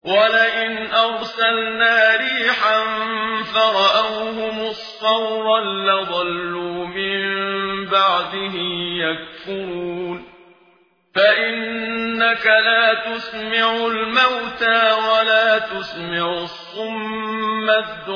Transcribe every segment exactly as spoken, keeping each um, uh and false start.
ولئن أرسلنا ريحا فرأوه مصفرا لظلوا من بعده يكفرون فإنك لا تسمع الموتى ولا تسمع الصم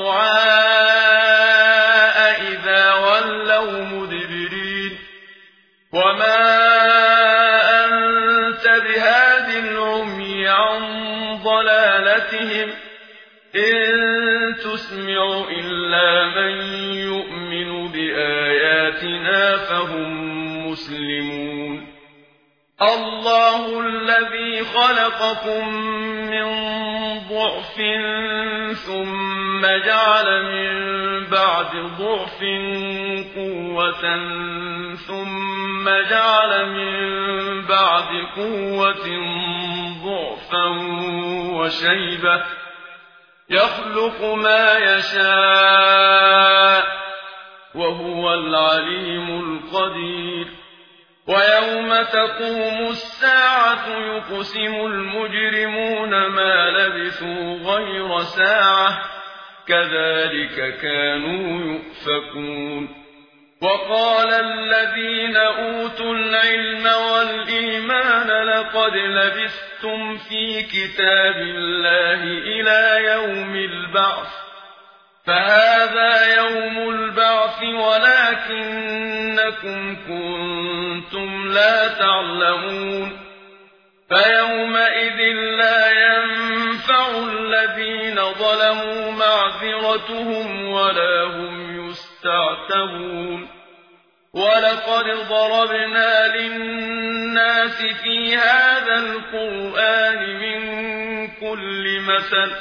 الدعاء إذا ولوا مدبرين وما أنت بهاد العمي عن ضلالتهم إن تسمع إلا من يؤمن بآياتنا فهم مسلمون الله الذي خلقكم من ضعف ثم جعل من بعد ضعف قوة ثم جعل من بعد قوة ضعفا وشيبة يخلق ما يشاء وهو العليم القدير ويوم تقوم الساعة يقسم المجرمون ما لبثوا غير ساعة كذلك كانوا يؤفكون وقال الذين أوتوا العلم والإيمان لقد لبثتم في كتاب الله إلى يوم البعث فهذا يوم البعث ولكنكم كنتم لا تعلمون فيومئذ لا ينفع الذين ظلموا معذرتهم ولا هم يستعتبون ولقد ضربنا للناس في هذا القرآن من كل مثل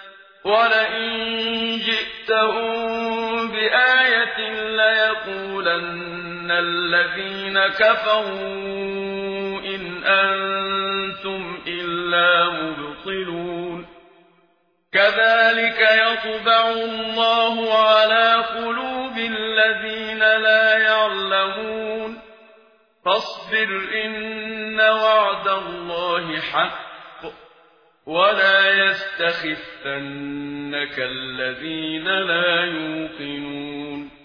ولئن جئتهم بآية ليقولن الذين كفروا إن أنتم إلا مبطلون كذلك يطبع الله على قلوب الذين لا يعلمون فاصبر إن وعد الله حق ولا يستخفنك الذين لا يوقنون